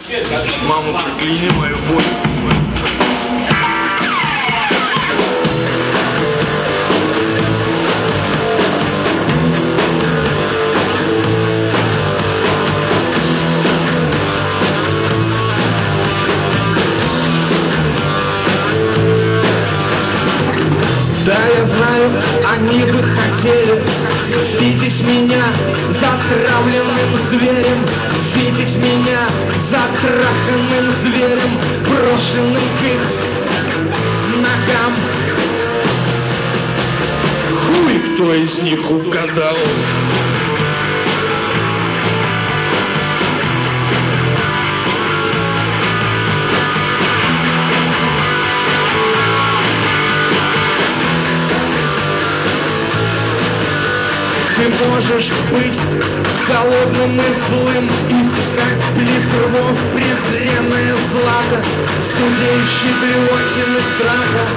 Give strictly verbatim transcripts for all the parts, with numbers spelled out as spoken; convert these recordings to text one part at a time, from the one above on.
Мама, прокляни мою боль. Да, я знаю, они бы хотели видеть меня затравленным зверем, видеть меня затраханным зверем, брошенным к их ногам. Хуй, кто из них угадал? Ты можешь быть голодным и злым, искать близ рвов презренное злато, студеющей блевотины страха.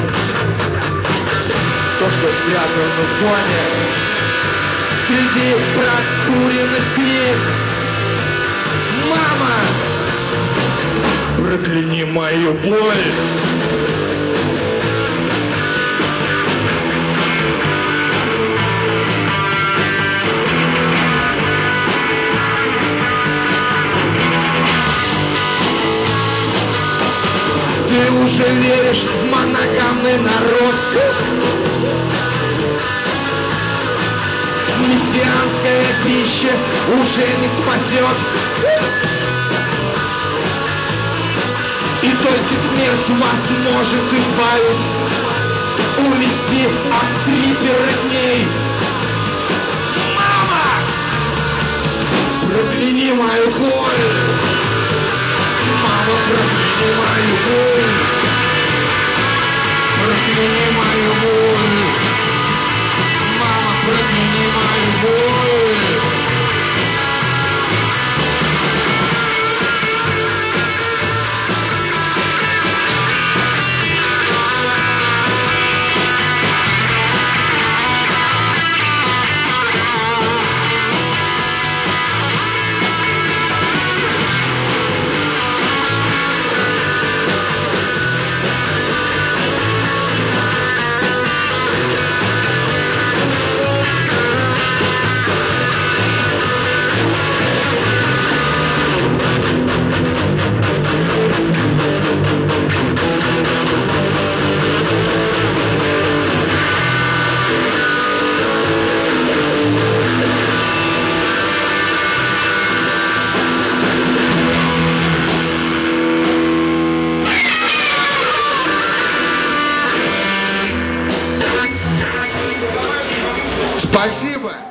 То, что спрятано в доме, среди прокуренных книг. Мама, Прокляни мою боль. ты уже веришь в моногамный народ. Мессианская пища уже не спасет. И только смерть вас может избавить, увести от трипера дней. Мама! Прокляни мою боль. Мама, прокляни мою боль. Прокляни мою боль. Мама, прокляни мою боль. Спасибо.